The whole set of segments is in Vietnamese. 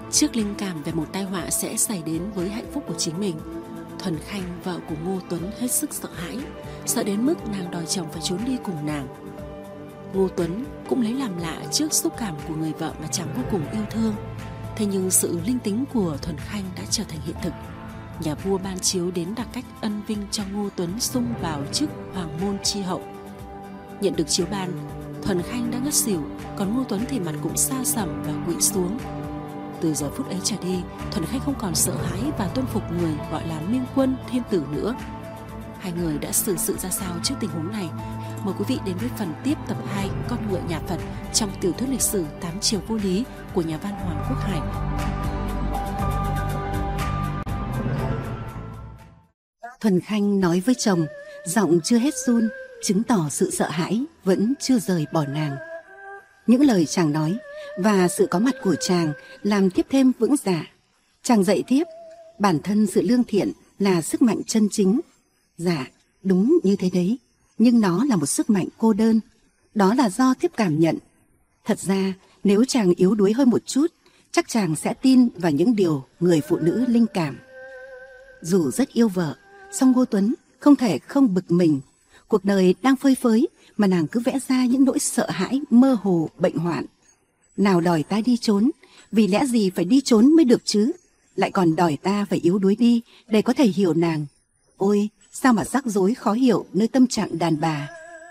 Trước linh cảm về một tai họa sẽ xảy đến với hạnh phúc của chính mình, Thuần Khanh, vợ của Ngô Tuấn, hết sức sợ hãi, sợ đến mức nàng đòi chồng phải trốn đi cùng nàng. Ngô Tuấn cũng lấy làm lạ trước xúc cảm của người vợ mà chàng vô cùng yêu thương. Thế nhưng sự linh tính của Thuần Khanh đã trở thành hiện thực. Nhà vua ban chiếu đến đặc cách ân vinh cho Ngô Tuấn xung vào chức hoàng môn chi hậu. Nhận được chiếu ban, Thuần Khanh đã ngất xỉu, còn Ngô Tuấn thì mặt cũng xa sầm và quỵ xuống. Từ giờ phút ấy trở đi, Thuần Khanh không còn sợ hãi và tuân phục người gọi là Minh Quân Thiên Tử nữa. Hai người đã xử sự ra sao trước tình huống này? Mời quý vị đến với phần tiếp tập 2 Con ngựa nhà Phật trong tiểu thuyết lịch sử 8 chiều vô lý của nhà văn Hoàng Quốc Hải. Thuần Khanh nói với chồng, giọng chưa hết run, chứng tỏ sự sợ hãi vẫn chưa rời bỏ nàng. Những lời chàng nói và sự có mặt của chàng làm tiếp thêm vững dạ. Chàng dạy tiếp, bản thân sự lương thiện là sức mạnh chân chính. Dạ, đúng như thế đấy, nhưng nó là một sức mạnh cô đơn. Đó là do tiếp cảm nhận. Thật ra, nếu chàng yếu đuối hơn một chút, chắc chàng sẽ tin vào những điều người phụ nữ linh cảm. Dù rất yêu vợ, song Ngô Tuấn không thể không bực mình. Cuộc đời đang phơi phới mà nàng cứ vẽ ra những nỗi sợ hãi mơ hồ bệnh hoạn. Nào đòi ta đi trốn, vì lẽ gì phải đi trốn mới được chứ? Lại còn đòi ta phải yếu đuối đi để có thể hiểu nàng. Ôi, sao mà rắc rối khó hiểu nơi tâm trạng đàn bà.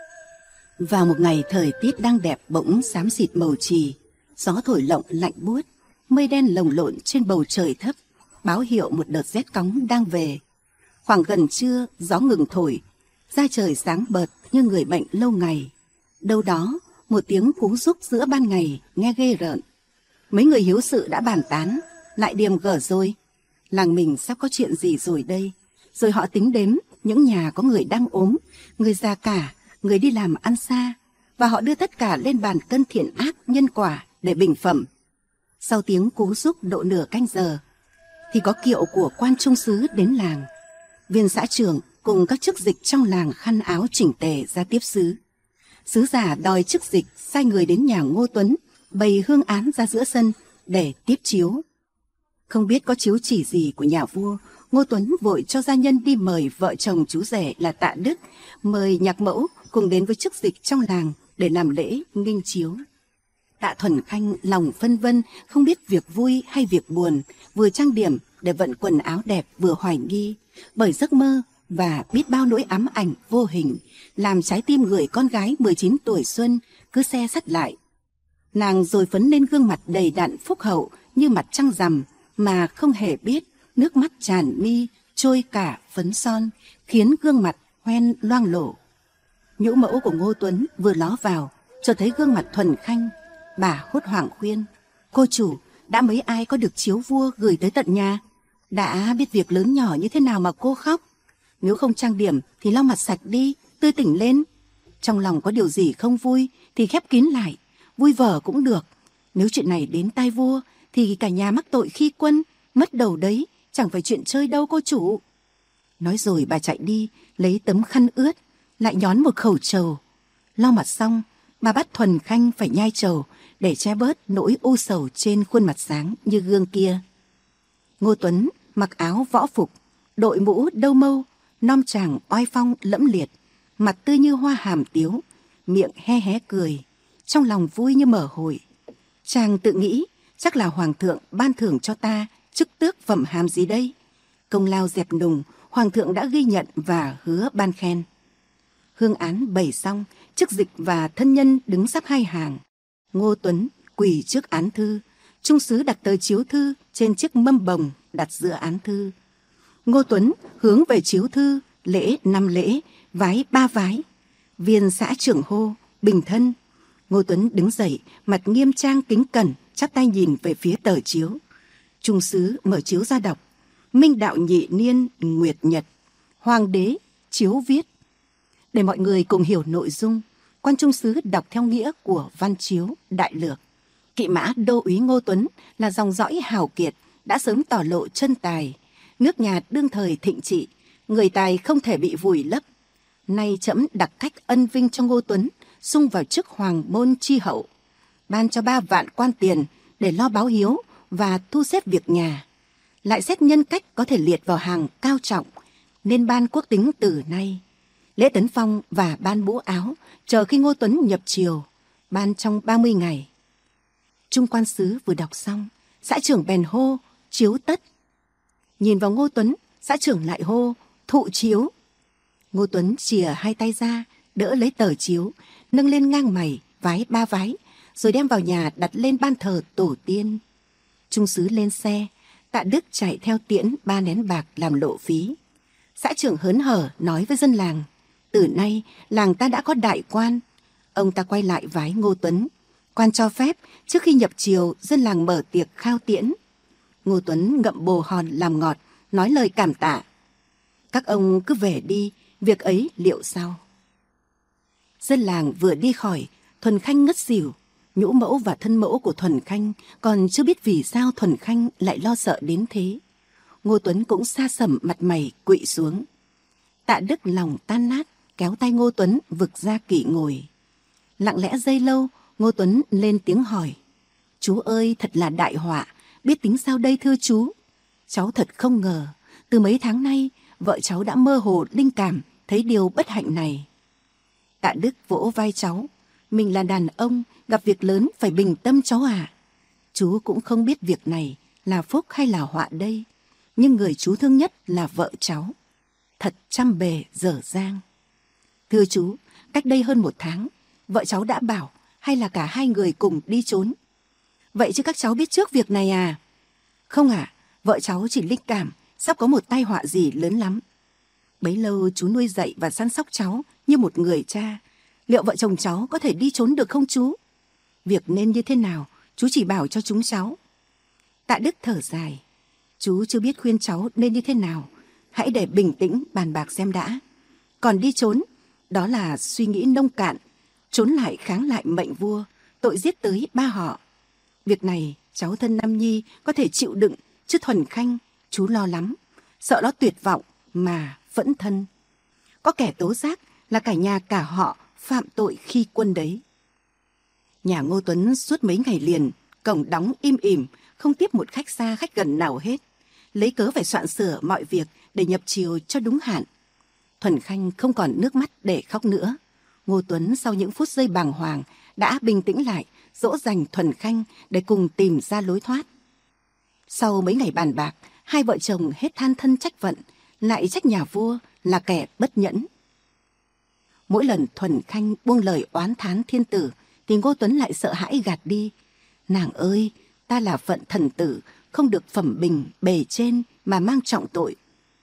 Vào một ngày thời tiết đang đẹp bỗng xám xịt màu chì, gió thổi lộng lạnh buốt, mây đen lồng lộn trên bầu trời thấp, báo hiệu một đợt rét cóng đang về. Khoảng gần trưa, gió ngừng thổi, da trời sáng bợt như người bệnh lâu ngày. Đâu đó, một tiếng cú rúc giữa ban ngày nghe ghê rợn. Mấy người hiếu sự đã bàn tán, lại điềm gở rồi. Làng mình sắp có chuyện gì rồi đây? Rồi họ tính đếm những nhà có người đang ốm, người già cả, người đi làm ăn xa, và họ đưa tất cả lên bàn cân thiện ác nhân quả để bình phẩm. Sau tiếng cú rúc độ nửa canh giờ, thì có kiệu của quan trung sứ đến làng. Viên xã trưởng cùng các chức dịch trong làng khăn áo chỉnh tề ra tiếp sứ. Sứ giả đòi chức dịch sai người đến nhà Ngô Tuấn bày hương án ra giữa sân để tiếp chiếu. Không biết có chiếu chỉ gì của nhà vua, Ngô Tuấn vội cho gia nhân đi mời vợ chồng chú rể là Tạ Đức, mời nhạc mẫu cùng đến với chức dịch trong làng để làm lễ nghinh chiếu. Tạ Thuần Khanh lòng phân vân, không biết việc vui hay việc buồn, vừa trang điểm để vận quần áo đẹp vừa hoài nghi, bởi giấc mơ và biết bao nỗi ám ảnh vô hình làm trái tim người con gái 19 tuổi xuân cứ se sắt lại. Nàng rồi phấn lên gương mặt đầy đặn phúc hậu như mặt trăng rằm, mà không hề biết nước mắt tràn mi trôi cả phấn son, khiến gương mặt hoen loang lổ. Nhũ mẫu của Ngô Tuấn vừa ló vào, cho thấy gương mặt Thuần Khanh. Bà hốt hoảng khuyên, cô chủ, đã mấy ai có được chiếu vua gửi tới tận nhà? Đã biết việc lớn nhỏ như thế nào mà cô khóc? Nếu không trang điểm thì lau mặt sạch đi, tươi tỉnh lên. Trong lòng có điều gì không vui thì khép kín lại, vui vở cũng được. Nếu chuyện này đến tai vua thì cả nhà mắc tội khi quân, mất đầu đấy, chẳng phải chuyện chơi đâu cô chủ. Nói rồi bà chạy đi, lấy tấm khăn ướt, lại nhón một khẩu trầu. Lau mặt xong, bà bắt Thuần Khanh phải nhai trầu để che bớt nỗi u sầu trên khuôn mặt sáng như gương kia. Ngô Tuấn mặc áo võ phục, đội mũ đâu mâu, non tràng oai phong lẫm liệt, mặt tươi như hoa hàm tiếu, miệng he hé cười, trong lòng vui như mở hội. Chàng tự nghĩ, chắc là hoàng thượng ban thưởng cho ta chức tước phẩm hàm gì đây? Công lao dẹp nùng, hoàng thượng đã ghi nhận và hứa ban khen. Hương án bày xong, chức dịch và thân nhân đứng sắp hai hàng. Ngô Tuấn quỳ trước án thư, trung sứ đặt tờ chiếu thư trên chiếc mâm bồng đặt giữa án thư. Ngô Tuấn hướng về chiếu thư, lễ 5 lễ, vái 3 vái. Viên xã trưởng hô, bình thân. Ngô Tuấn đứng dậy, mặt nghiêm trang kính cẩn, chắp tay nhìn về phía tờ chiếu. Trung sứ mở chiếu ra đọc, Minh đạo nhị niên nguyệt nhật, hoàng đế chiếu viết. Để mọi người cùng hiểu nội dung, quan trung sứ đọc theo nghĩa của văn chiếu đại lược. Kỵ mã đô úy Ngô Tuấn là dòng dõi hào kiệt, đã sớm tỏ lộ chân tài. Nước nhà đương thời thịnh trị, người tài không thể bị vùi lấp. Nay trẫm đặc cách ân vinh cho Ngô Tuấn, xung vào chức hoàng môn chi hậu. Ban cho 3 vạn quan tiền để lo báo hiếu, và thu xếp việc nhà, lại xét nhân cách có thể liệt vào hàng cao trọng, nên ban quốc tính từ nay. Lễ tấn phong và ban bố áo chờ khi Ngô Tuấn nhập triều, ban trong 30 ngày. Trung quan sứ vừa đọc xong, xã trưởng bèn hô chiếu tất. Nhìn vào Ngô Tuấn, xã trưởng lại hô thụ chiếu. Ngô Tuấn chìa hai tay ra, đỡ lấy tờ chiếu, nâng lên ngang mày, vái 3 vái, rồi đem vào nhà đặt lên ban thờ tổ tiên. Trung sứ lên xe, Tạ Đức chạy theo tiễn 3 nén bạc làm lộ phí. Xã trưởng hớn hở nói với dân làng, từ nay làng ta đã có đại quan. Ông ta quay lại vái Ngô Tuấn, quan cho phép trước khi nhập triều dân làng mở tiệc khao tiễn. Ngô Tuấn ngậm bồ hòn làm ngọt, nói lời cảm tạ. Các ông cứ về đi, việc ấy liệu sau. Dân làng vừa đi khỏi, Thuần Khanh ngất xỉu. Nhũ mẫu và thân mẫu của Thuần Khanh còn chưa biết vì sao Thuần Khanh lại lo sợ đến thế. Ngô Tuấn cũng sa sầm mặt mày quỵ xuống. Tạ Đức lòng tan nát, kéo tay Ngô Tuấn vực ra kỵ ngồi. Lặng lẽ giây lâu, Ngô Tuấn lên tiếng hỏi, chú ơi, thật là đại họa, biết tính sao đây thưa chú? Cháu thật không ngờ, từ mấy tháng nay vợ cháu đã mơ hồ linh cảm thấy điều bất hạnh này. Tạ Đức vỗ vai cháu, mình là đàn ông, gặp việc lớn phải bình tâm cháu ạ. Chú cũng không biết việc này là phúc hay là họa đây, nhưng người chú thương nhất là vợ cháu. Thật trăm bề dở dang. Thưa chú, cách đây hơn 1 tháng, vợ cháu đã bảo hay là cả hai người cùng đi trốn. Vậy chứ các cháu biết trước việc này à? Không ạ, vợ cháu chỉ linh cảm sắp có một tai họa gì lớn lắm. Bấy lâu chú nuôi dạy và săn sóc cháu như một người cha. Liệu vợ chồng cháu có thể đi trốn được không chú? Việc nên như thế nào, chú chỉ bảo cho chúng cháu. Tạ Đức thở dài. Chú chưa biết khuyên cháu nên như thế nào. Hãy để bình tĩnh bàn bạc xem đã. Còn đi trốn, đó là suy nghĩ nông cạn. Trốn lại kháng lại mệnh vua, tội giết tới 3 họ. Việc này cháu thân Nam Nhi có thể chịu đựng, chứ Thuần Khanh chú lo lắm. Sợ nó tuyệt vọng mà phẫn thân. Có kẻ tố giác là cả nhà cả họ phạm tội khi quân đấy. Nhà Ngô Tuấn suốt mấy ngày liền, cổng đóng im ỉm, không tiếp một khách xa khách gần nào hết. Lấy cớ phải soạn sửa mọi việc để nhập triều cho đúng hạn. Thuần Khanh không còn nước mắt để khóc nữa. Ngô Tuấn sau những phút giây bàng hoàng đã bình tĩnh lại, dỗ dành Thuần Khanh để cùng tìm ra lối thoát. Sau mấy ngày bàn bạc, hai vợ chồng hết than thân trách vận, lại trách nhà vua là kẻ bất nhẫn. Mỗi lần Thuần Khanh buông lời oán thán thiên tử, thì Ngô Tuấn lại sợ hãi gạt đi. Nàng ơi, ta là phận thần tử, không được phẩm bình bề trên mà mang trọng tội.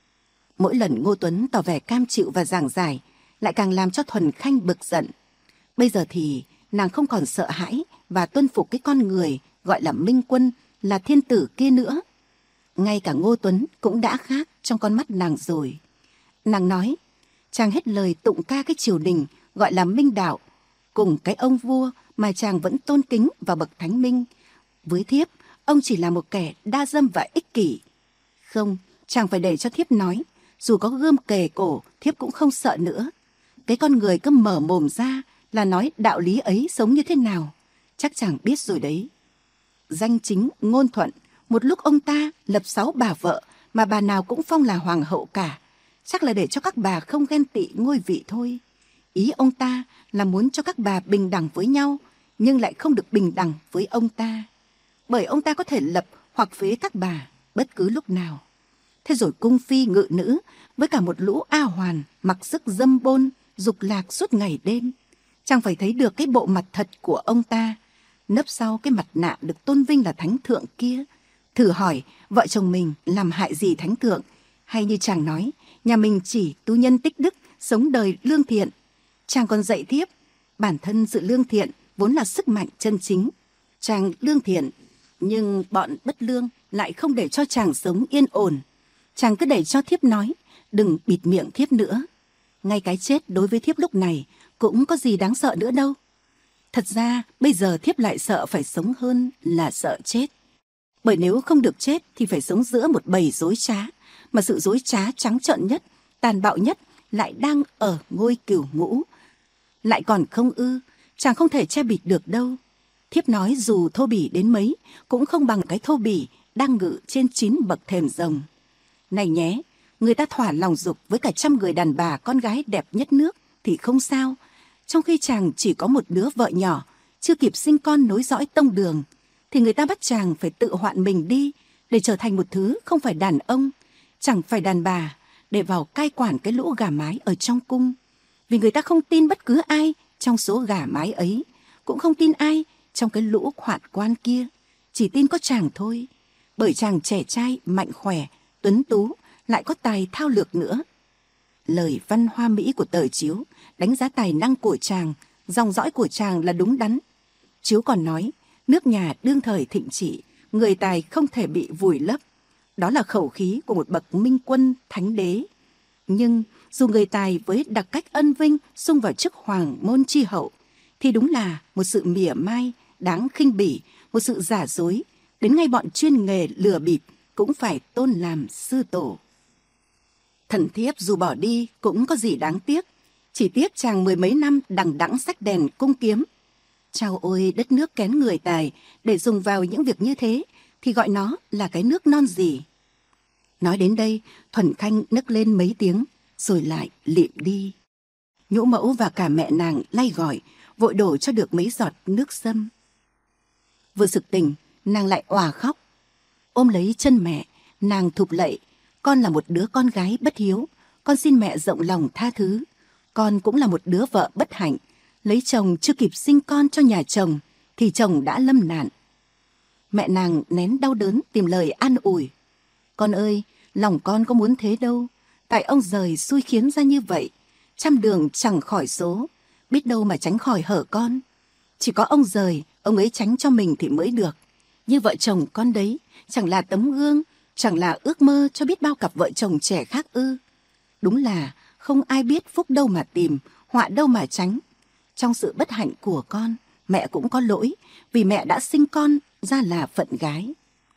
Mỗi lần Ngô Tuấn tỏ vẻ cam chịu và giảng giải, lại càng làm cho Thuần Khanh bực giận. Bây giờ thì nàng không còn sợ hãi và tuân phục cái con người gọi là Minh Quân, là thiên tử kia nữa. Ngay cả Ngô Tuấn cũng đã khác trong con mắt nàng rồi. Nàng nói, chàng hết lời tụng ca cái triều đình gọi là Minh Đạo, cùng cái ông vua mà chàng vẫn tôn kính vào bậc thánh minh. Với thiếp, ông chỉ là một kẻ đa dâm và ích kỷ. Không, chàng phải để cho thiếp nói, dù có gươm kề cổ, thiếp cũng không sợ nữa. Cái con người cứ mở mồm ra là nói đạo lý ấy sống như thế nào, chắc chàng biết rồi đấy. Danh chính ngôn thuận, một lúc ông ta lập 6 bà vợ mà bà nào cũng phong là hoàng hậu cả, chắc là để cho các bà không ghen tị ngôi vị thôi. Ý ông ta là muốn cho các bà bình đẳng với nhau, nhưng lại không được bình đẳng với ông ta, bởi ông ta có thể lập hoặc phế các bà bất cứ lúc nào. Thế rồi cung phi ngự nữ với cả một lũ A hoàn mặc sức dâm bôn, dục lạc suốt ngày đêm. Chàng phải thấy được cái bộ mặt thật của ông ta, nấp sau cái mặt nạ được tôn vinh là thánh thượng kia. Thử hỏi vợ chồng mình làm hại gì thánh thượng, hay như chàng nói, nhà mình chỉ tu nhân tích đức, sống đời lương thiện. Chàng còn dạy thiếp, bản thân sự lương thiện vốn là sức mạnh chân chính. Chàng lương thiện, nhưng bọn bất lương lại không để cho chàng sống yên ổn. Chàng cứ để cho thiếp nói, đừng bịt miệng thiếp nữa. Ngay cái chết đối với thiếp lúc này cũng có gì đáng sợ nữa đâu. Thật ra bây giờ thiếp lại sợ phải sống hơn là sợ chết. Bởi nếu không được chết thì phải sống giữa một bầy dối trá, mà sự dối trá trắng trợn nhất, tàn bạo nhất lại đang ở ngôi cửu ngũ. Lại còn không ư, chàng không thể che bịt được đâu. Thiếp nói dù thô bỉ đến mấy cũng không bằng cái thô bỉ đang ngự trên 9 bậc thềm rồng. Này nhé, người ta thỏa lòng dục với cả 100 người đàn bà con gái đẹp nhất nước thì không sao, trong khi chàng chỉ có một đứa vợ nhỏ, chưa kịp sinh con nối dõi tông đường, thì người ta bắt chàng phải tự hoạn mình đi để trở thành một thứ không phải đàn ông, chẳng phải đàn bà, để vào cai quản cái lũ gà mái ở trong cung. Vì người ta không tin bất cứ ai trong số gà mái ấy, cũng không tin ai trong cái lũ hoạn quan kia, chỉ tin có chàng thôi, bởi chàng trẻ trai, mạnh khỏe, tuấn tú, lại có tài thao lược nữa. Lời văn hoa mỹ của tờ chiếu đánh giá tài năng của chàng, dòng dõi của chàng là đúng đắn. Chiếu còn nói, nước nhà đương thời thịnh trị, người tài không thể bị vùi lấp. Đó là khẩu khí của một bậc minh quân thánh đế. Nhưng dù người tài với đặc cách ân vinh xung vào chức hoàng môn tri hậu, thì đúng là một sự mỉa mai, đáng khinh bỉ, một sự giả dối, đến ngay bọn chuyên nghề lừa bịp cũng phải tôn làm sư tổ. Thần thiếp dù bỏ đi cũng có gì đáng tiếc, chỉ tiếc chàng 10 mấy năm đằng đẵng xách đèn cung kiếm. Chao ôi, đất nước kén người tài để dùng vào những việc như thế thì gọi nó là cái nước non gì. Nói đến đây, Thuần Khanh nức lên mấy tiếng rồi lại lịm đi. Nhũ mẫu và cả mẹ nàng lay gọi, vội đổ cho được mấy giọt nước sâm. Vừa sực tỉnh, nàng lại òa khóc. Ôm lấy chân mẹ, nàng thụp lạy, con là một đứa con gái bất hiếu, con xin mẹ rộng lòng tha thứ. Con cũng là một đứa vợ bất hạnh, lấy chồng chưa kịp sinh con cho nhà chồng thì chồng đã lâm nạn. Mẹ nàng nén đau đớn tìm lời an ủi. Con ơi, lòng con có muốn thế đâu, tại ông giời xui khiến ra như vậy, 100 đường chẳng khỏi số, biết đâu mà tránh khỏi hở con. Chỉ có ông giời, ông ấy tránh cho mình thì mới được. Như vợ chồng con đấy, chẳng là tấm gương, chẳng là ước mơ cho biết bao cặp vợ chồng trẻ khác ư? Đúng là không ai biết phúc đâu mà tìm, họa đâu mà tránh. Trong sự bất hạnh của con, mẹ cũng có lỗi, vì mẹ đã sinh con ra là phận gái.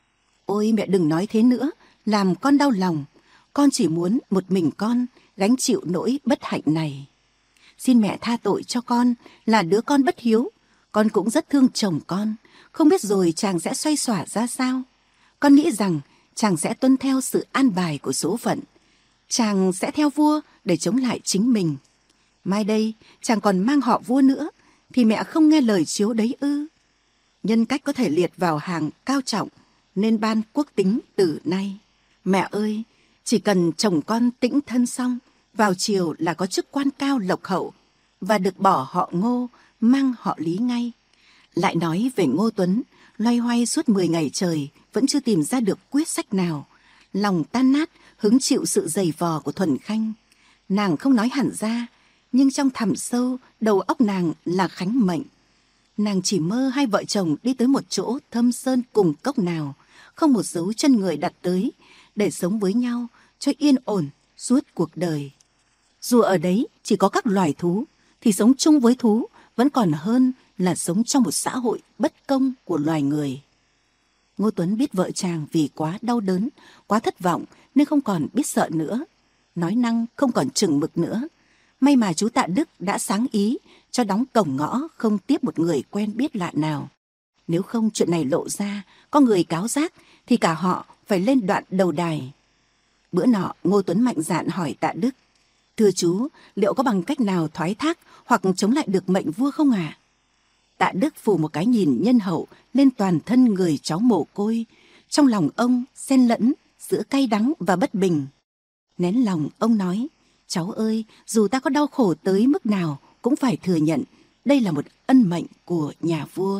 Ôi mẹ đừng nói thế nữa, làm con đau lòng. Con chỉ muốn một mình con gánh chịu nỗi bất hạnh này. Xin mẹ tha tội cho con là đứa con bất hiếu. Con cũng rất thương chồng con, không biết rồi chàng sẽ xoay xỏa ra sao. Con nghĩ rằng chàng sẽ tuân theo sự an bài của số phận. Chàng sẽ theo vua để chống lại chính mình. Mai đây chàng còn mang họ vua nữa, thì mẹ không nghe lời chiếu đấy ư? Nhân cách có thể liệt vào hàng cao trọng, nên ban quốc tính từ nay. Mẹ ơi, chỉ cần chồng con tĩnh thân xong, vào chiều là có chức quan cao lộc hậu, và được bỏ họ Ngô, mang họ Lý ngay. Lại nói về Ngô Tuấn, loay hoay suốt 10 ngày trời, vẫn chưa tìm ra được quyết sách nào. Lòng tan nát, hứng chịu sự giày vò của Thuần Khanh. Nàng không nói hẳn ra, nhưng trong thẳm sâu, đầu óc nàng là khánh mệnh. Nàng chỉ mơ hai vợ chồng đi tới một chỗ thâm sơn cùng cốc nào, không một dấu chân người đặt tới, để sống với nhau cho yên ổn suốt cuộc đời. Dù ở đấy chỉ có các loài thú, thì sống chung với thú vẫn còn hơn là sống trong một xã hội bất công của loài người. Ngô Tuấn biết vợ chàng vì quá đau đớn, quá thất vọng nên không còn biết sợ nữa, nói năng không còn chừng mực nữa. May mà chú Tạ Đức đã sáng ý cho đóng cổng ngõ không tiếp một người quen biết lạ nào. Nếu không chuyện này lộ ra, có người cáo giác thì cả họ phải lên đoạn đầu đài. Bữa nọ Ngô Tuấn mạnh dạn hỏi Tạ Đức: Thưa chú, liệu có bằng cách nào thoái thác hoặc chống lại được mệnh vua không ạ? Tạ Đức phủ một cái nhìn nhân hậu lên toàn thân người cháu mồ côi. Trong lòng ông xen lẫn giữa cay đắng và bất bình. Nén lòng ông nói: Cháu ơi, dù ta có đau khổ tới mức nào cũng phải thừa nhận đây là một ân mệnh của nhà vua.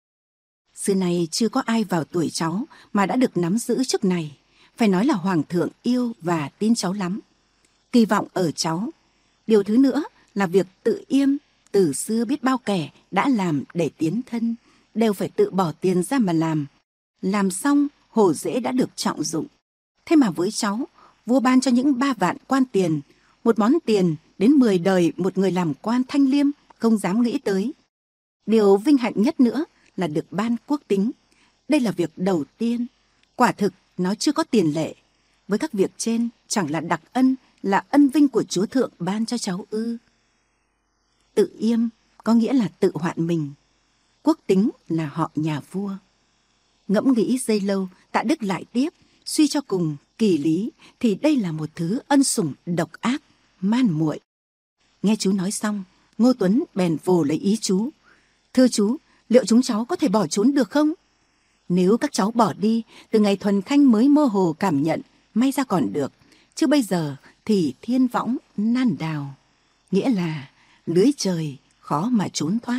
Xưa nay chưa có ai vào tuổi cháu mà đã được nắm giữ chức này. Phải nói là hoàng thượng yêu và tin cháu lắm, kỳ vọng ở cháu. Điều thứ nữa là việc tự yêm, từ xưa biết bao kẻ đã làm để tiến thân, đều phải tự bỏ tiền ra mà làm. Làm xong, hổ rễ đã được trọng dụng. Thế mà với cháu, vua ban cho những 3 vạn quan tiền, một món tiền đến 10 đời một người làm quan thanh liêm không dám nghĩ tới. Điều vinh hạnh nhất nữa là được ban quốc tính. Đây là việc đầu tiên. Quả thực nó chưa có tiền lệ. Với các việc trên chẳng là đặc ân, là ân vinh của Chúa Thượng ban cho cháu ư? Tự yêm có nghĩa là tự hoạn mình. quốc tính là họ nhà vua. Ngẫm nghĩ giây lâu, Tạ Đức lại tiếp, suy cho cùng kỳ lý thì đây là một thứ ân sủng độc ác, man muội. Nghe chú nói xong, Ngô Tuấn bèn vồ lấy ý chú. Thưa chú, liệu chúng cháu có thể bỏ trốn được không? Nếu các cháu bỏ đi, từ ngày Thuần Khanh mới mơ hồ cảm nhận, may ra còn được. Chứ bây giờ thì thiên võng nan đào. Nghĩa là lưới trời khó mà trốn thoát.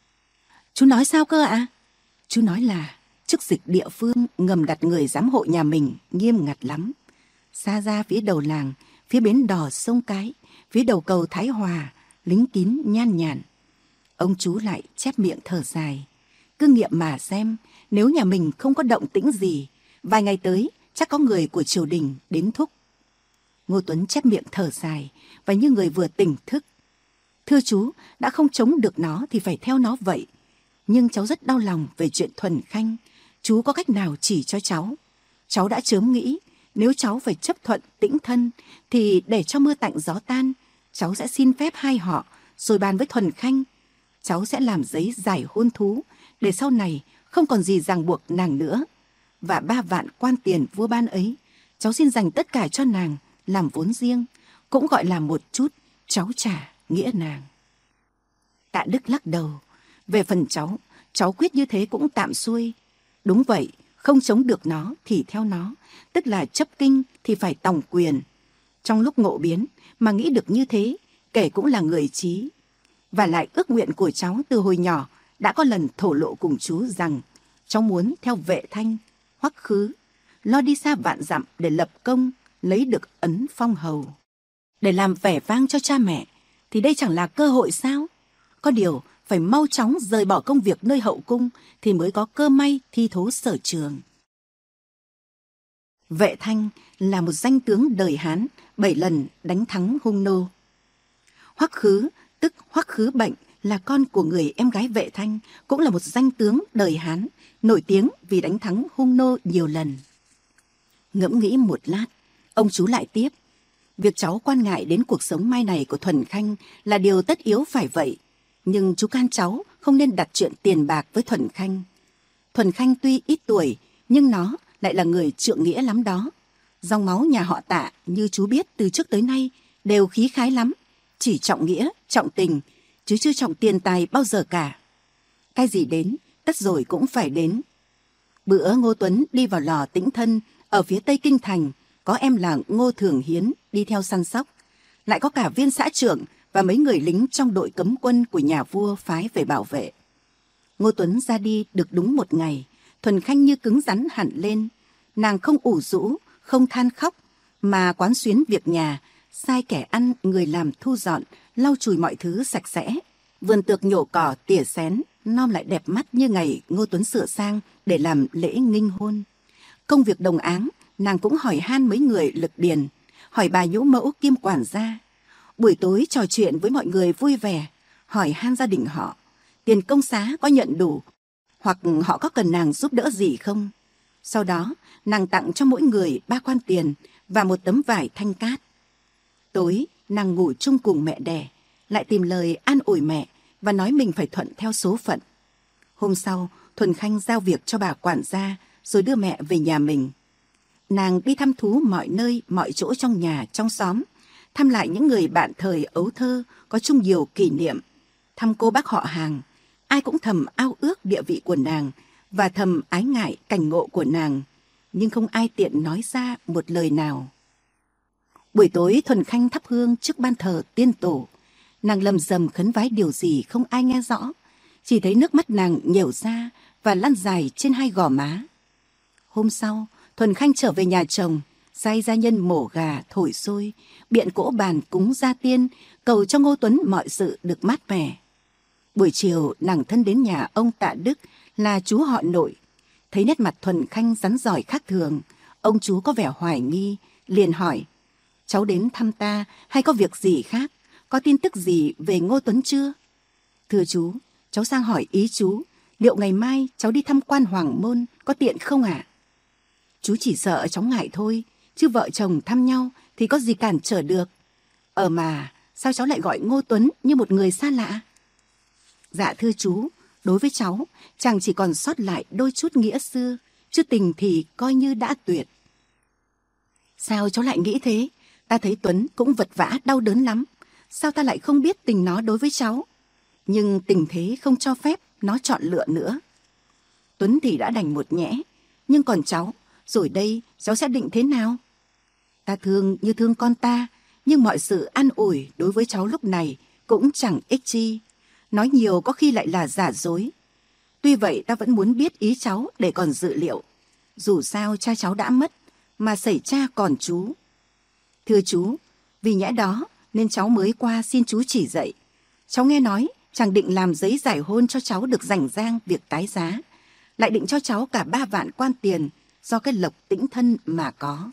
Chú nói sao cơ ạ? Chú nói là chức dịch địa phương ngầm đặt người giám hộ nhà mình nghiêm ngặt lắm. Xa ra phía đầu làng, phía bến đò sông Cái, phía đầu cầu Thái Hòa, lính kín nhan nhản. Ông chú lại chép miệng thở dài. Cứ nghiệm mà xem, nếu nhà mình không có động tĩnh gì, vài ngày tới chắc có người của triều đình đến thúc. Ngô Tuấn chép miệng thở dài và như người vừa tỉnh thức. Thưa chú, đã không chống được nó thì phải theo nó vậy. Nhưng cháu rất đau lòng về chuyện Thuần Khanh. Chú có cách nào chỉ cho cháu? Cháu đã chớm nghĩ, nếu cháu phải chấp thuận tĩnh thân, thì để cho mưa tạnh gió tan, cháu sẽ xin phép hai họ, rồi bàn với Thuần Khanh. Cháu sẽ làm giấy giải hôn thú, để sau này không còn gì ràng buộc nàng nữa. Và 3 vạn quan tiền vua ban ấy, cháu xin dành tất cả cho nàng, làm vốn riêng, cũng gọi là một chút cháu trả nghĩa nàng. Tạ Đức lắc đầu. Về phần cháu quyết như thế cũng tạm xuôi. Đúng vậy, không chống được nó thì theo nó, tức là chấp kinh thì phải tòng quyền. Trong lúc ngộ biến mà nghĩ được như thế, kể cũng là người trí. Và lại ước nguyện của cháu từ hồi nhỏ đã có lần thổ lộ cùng chú rằng cháu muốn theo Vệ Thanh, Hoắc Khứ, lo đi xa vạn dặm để lập công, lấy được ấn phong hầu. Để làm vẻ vang cho cha mẹ, thì đây chẳng là cơ hội sao? Có điều phải mau chóng rời bỏ công việc nơi hậu cung thì mới có cơ may thi thố sở trường. Vệ Thanh là một danh tướng đời Hán 7 lần đánh thắng hung nô. Hoắc Khứ, tức Hoắc Khứ Bệnh, là con của người em gái Vệ Thanh, cũng là một danh tướng đời Hán, nổi tiếng vì đánh thắng hung nô nhiều lần. Ngẫm nghĩ một lát, ông chú lại tiếp. Việc cháu quan ngại đến cuộc sống mai này của Thuần Khanh là điều tất yếu phải vậy. Nhưng chú can cháu không nên đặt chuyện tiền bạc với Thuần Khanh. Thuần Khanh tuy ít tuổi, nhưng nó lại là người trượng nghĩa lắm đó. Dòng máu nhà họ Tạ, như chú biết từ trước tới nay, đều khí khái lắm. Chỉ trọng nghĩa, trọng tình, chứ chưa trọng tiền tài bao giờ cả. Cái gì đến, tất rồi cũng phải đến. Bữa Ngô Tuấn đi vào lò Tĩnh Thân, ở phía tây kinh thành, có em là Ngô Thường Hiến đi theo săn sóc. Lại có cả viên xã trưởng và mấy người lính trong đội cấm quân của nhà vua phái về bảo vệ. Ngô Tuấn ra đi được đúng 1 ngày, Thuần Khanh như cứng rắn hẳn lên. Nàng không ủ rũ, không than khóc, mà quán xuyến việc nhà, sai kẻ ăn, người làm thu dọn, lau chùi mọi thứ sạch sẽ. Vườn tược nhổ cỏ, tỉa xén, nom lại đẹp mắt như ngày Ngô Tuấn sửa sang để làm lễ nghinh hôn. Công việc đồng áng, nàng cũng hỏi han mấy người lực điền, hỏi bà nhũ mẫu kiêm quản gia. Buổi tối trò chuyện với mọi người vui vẻ, hỏi han gia đình họ, tiền công xá có nhận đủ, hoặc họ có cần nàng giúp đỡ gì không. Sau đó, nàng tặng cho mỗi người 3 quan tiền và một tấm vải thanh cát. Tối, nàng ngủ chung cùng mẹ đẻ, lại tìm lời an ủi mẹ và nói mình phải thuận theo số phận. Hôm sau, Thuần Khanh giao việc cho bà quản gia, rồi đưa mẹ về nhà mình. Nàng đi thăm thú mọi nơi, mọi chỗ trong nhà, trong xóm, thăm lại những người bạn thời ấu thơ có chung nhiều kỷ niệm, thăm cô bác họ hàng. Ai cũng thầm ao ước địa vị của nàng và thầm ái ngại cảnh ngộ của nàng, nhưng không ai tiện nói ra một lời nào. Buổi tối Thuần Khanh thắp hương trước ban thờ tiên tổ. Nàng lầm rầm khấn vái điều gì không ai nghe rõ, chỉ thấy nước mắt nàng nhểu ra và lăn dài trên 2 gò má. Hôm sau, Thuần Khanh trở về nhà chồng, sai gia nhân mổ gà, thổi xôi, biện cỗ bàn cúng gia tiên, cầu cho Ngô Tuấn mọi sự được mát mẻ. Buổi chiều, nàng thân đến nhà ông Tạ Đức, là chú họ nội. Thấy nét mặt Thuần Khanh rắn rỏi khác thường, ông chú có vẻ hoài nghi, liền hỏi: cháu đến thăm ta hay có việc gì khác? Có tin tức gì về Ngô Tuấn chưa? Thưa chú, cháu sang hỏi ý chú, liệu ngày mai cháu đi thăm quan Hoàng Môn có tiện không ạ? Chú chỉ sợ cháu ngại thôi, chứ vợ chồng thăm nhau thì có gì cản trở được. Mà sao cháu lại gọi Ngô Tuấn như một người xa lạ? Dạ thưa chú, Đối với cháu, chàng chỉ còn sót lại đôi chút nghĩa xưa, chứ tình thì coi như đã tuyệt. Sao cháu lại nghĩ thế? Ta thấy Tuấn cũng vật vã đau đớn lắm. Sao ta lại không biết tình nó đối với cháu? Nhưng tình thế không cho phép nó chọn lựa nữa. Tuấn thì đã đành một nhẽ, nhưng còn cháu, rồi đây cháu sẽ định thế nào? Ta thương như thương con ta, nhưng mọi sự an ủi đối với cháu lúc này cũng chẳng ích chi. Nói nhiều có khi lại là giả dối. Tuy vậy ta vẫn muốn biết ý cháu để còn dự liệu. Dù sao cha cháu đã mất, mà sẩy cha còn chú. Thưa chú, vì nhẽ đó nên cháu mới qua xin chú chỉ dạy. Cháu nghe nói chàng định làm giấy giải hôn cho cháu được rảnh rang việc tái giá, lại định cho cháu cả 3 vạn quan tiền do cái lộc tĩnh thân mà có.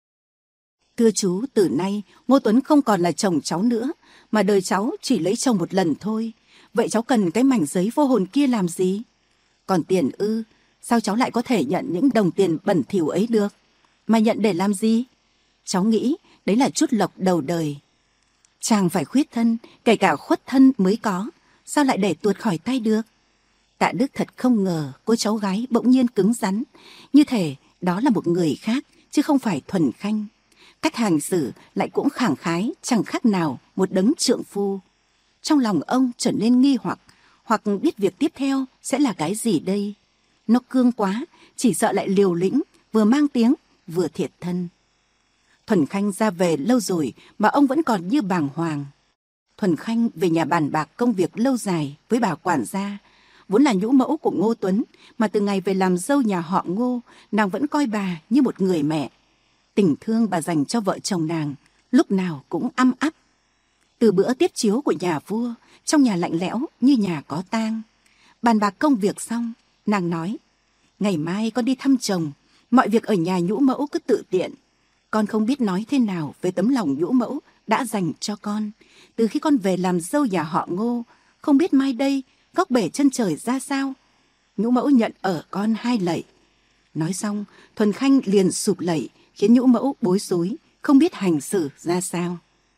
Thưa chú, từ nay Ngô Tuấn không còn là chồng cháu nữa, mà đời cháu chỉ lấy chồng một lần thôi. Vậy cháu cần cái mảnh giấy vô hồn kia làm gì? Còn tiền ư, sao cháu lại có thể nhận những đồng tiền bẩn thỉu ấy được? Mà nhận để làm gì? Cháu nghĩ đấy là chút lộc đầu đời. Chàng phải khuyết thân, kể cả khuất thân mới có, sao lại để tuột khỏi tay được? Tạ Đức thật không ngờ cô cháu gái bỗng nhiên cứng rắn, như thể đó là một người khác chứ không phải Thuần Khanh. Cách hành xử lại cũng khẳng khái, chẳng khác nào một đấng trượng phu. Trong lòng ông trở nên nghi hoặc biết việc tiếp theo sẽ là cái gì đây. Nó cương quá, chỉ sợ lại liều lĩnh, vừa mang tiếng vừa thiệt thân. Thuần Khanh ra về lâu rồi mà ông vẫn còn như bàng hoàng. Thuần Khanh về nhà bàn bạc công việc lâu dài với bà quản gia, vốn là nhũ mẫu của Ngô Tuấn, mà từ ngày về làm dâu nhà họ Ngô, nàng vẫn coi bà như một người mẹ. Tình thương bà dành cho vợ chồng nàng lúc nào cũng âm áp. Từ bữa tiếp chiếu của nhà vua, trong nhà lạnh lẽo như nhà có tang. Bàn bạc công việc xong, nàng nói: ngày mai con đi thăm chồng, mọi việc ở nhà nhũ mẫu cứ tự tiện. Con không biết nói thế nào về tấm lòng nhũ mẫu đã dành cho con. Từ khi con về làm dâu nhà họ Ngô, không biết mai đây góc bể chân trời ra sao. Nhũ mẫu nhận ở con 2 lạy. Nói xong, Thuần Khanh liền sụp lạy, khiến nhũ mẫu bối rối, không biết hành xử ra sao.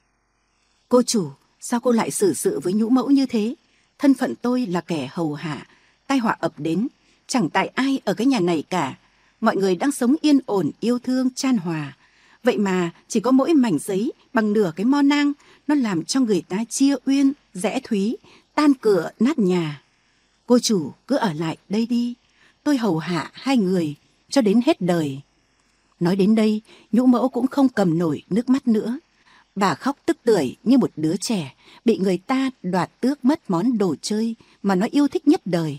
Cô chủ, sao cô lại xử sự với nhũ mẫu như thế? Thân phận tôi là kẻ hầu hạ, tai họa ập đến, chẳng tại ai ở cái nhà này cả. Mọi người đang sống yên ổn, yêu thương, chan hòa. Vậy mà chỉ có mỗi mảnh giấy bằng nửa cái mo nang, nó làm cho người ta chia uyên, rẽ thúy, tan cửa nát nhà. Cô chủ cứ ở lại đây đi, tôi hầu hạ 2 người cho đến hết đời. Nói đến đây, nhũ mẫu cũng không cầm nổi nước mắt nữa. Bà khóc tức tưởi như một đứa trẻ bị người ta đoạt tước mất món đồ chơi mà nó yêu thích nhất đời.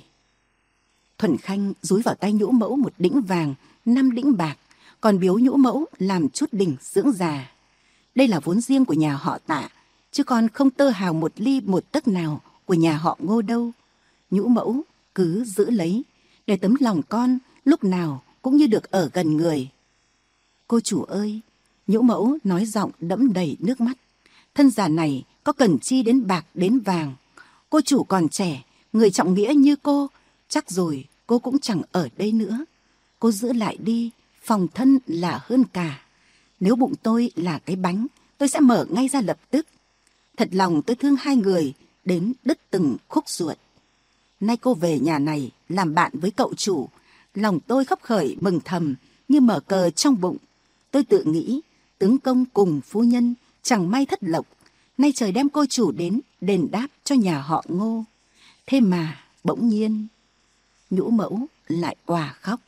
Thuần Khanh dúi vào tay nhũ mẫu 1 đĩnh vàng, 5 đĩnh bạc, còn biếu nhũ mẫu làm chút đỉnh dưỡng già. Đây là vốn riêng của nhà họ Tạ, chứ còn không tơ hào 1 ly 1 tấc nào của nhà họ Ngô đâu. Nhũ mẫu cứ giữ lấy, để tấm lòng con lúc nào cũng như được ở gần người. Cô chủ ơi, nhũ mẫu nói giọng đẫm đầy nước mắt, thân già này có cần chi đến bạc đến vàng. Cô chủ còn trẻ, người trọng nghĩa như cô, chắc rồi cô cũng chẳng ở đây nữa. Cô giữ lại đi, phòng thân là hơn cả. Nếu bụng tôi là cái bánh, tôi sẽ mở ngay ra lập tức. Thật lòng tôi thương 2 người đến đứt từng khúc ruột. Nay cô về nhà này làm bạn với cậu chủ, lòng tôi khấp khởi mừng thầm như mở cờ trong bụng. Tôi tự nghĩ tướng công cùng phu nhân chẳng may thất lộc, nay trời đem cô chủ đến đền đáp cho nhà họ Ngô. Thế mà bỗng nhiên nhũ mẫu lại òa khóc.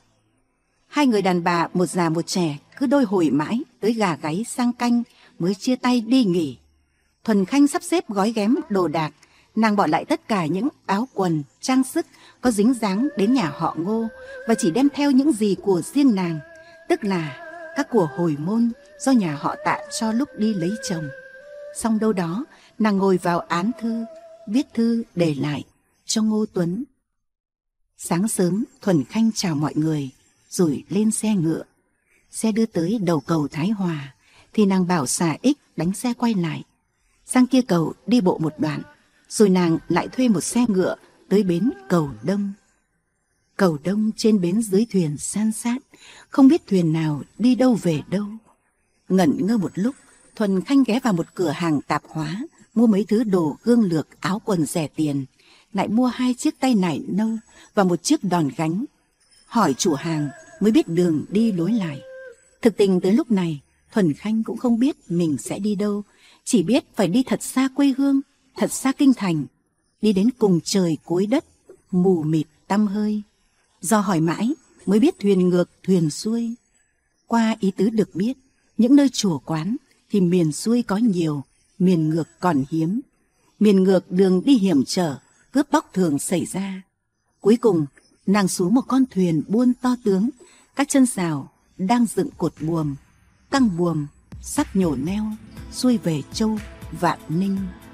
2 người đàn bà, một già một trẻ, cứ đôi hồi mãi tới gà gáy sang canh mới chia tay đi nghỉ. Thuần Khanh sắp xếp gói ghém đồ đạc, nàng bỏ lại tất cả những áo quần, trang sức có dính dáng đến nhà họ Ngô và chỉ đem theo những gì của riêng nàng, tức là các của hồi môn do nhà họ Tạ cho lúc đi lấy chồng. Xong đâu đó, nàng ngồi vào án thư, viết thư để lại cho Ngô Tuấn. Sáng sớm, Thuần Khanh chào mọi người, rồi lên xe ngựa. Xe đưa tới đầu cầu Thái Hòa, thì nàng bảo xà Ích đánh xe quay lại. Sang kia cầu đi bộ một đoạn, rồi nàng lại thuê một xe ngựa tới bến cầu Đông. Cầu Đông trên bến dưới thuyền san sát, không biết thuyền nào đi đâu về đâu. Ngẩn ngơ một lúc, Thuần Khanh ghé vào một cửa hàng tạp hóa, mua mấy thứ đồ gương lược, áo quần rẻ tiền, lại mua 2 chiếc tay nải nâu và 1 chiếc đòn gánh. Hỏi chủ hàng mới biết đường đi lối lại. Thực tình tới lúc này, Thuần Khanh cũng không biết mình sẽ đi đâu, chỉ biết phải đi thật xa quê hương, thật xa kinh thành, đi đến cùng trời cuối đất, mù mịt tăm hơi. Do hỏi mãi mới biết thuyền ngược thuyền xuôi. Qua ý tứ được biết, những nơi chùa quán thì miền xuôi có nhiều, miền ngược còn hiếm. Miền ngược đường đi hiểm trở, cướp bóc thường xảy ra. Cuối cùng, nàng xuống một con thuyền buôn to tướng, các chân sào đang dựng cột buồm, căng buồm, sắp nhổ neo, xuôi về châu Vạn Ninh.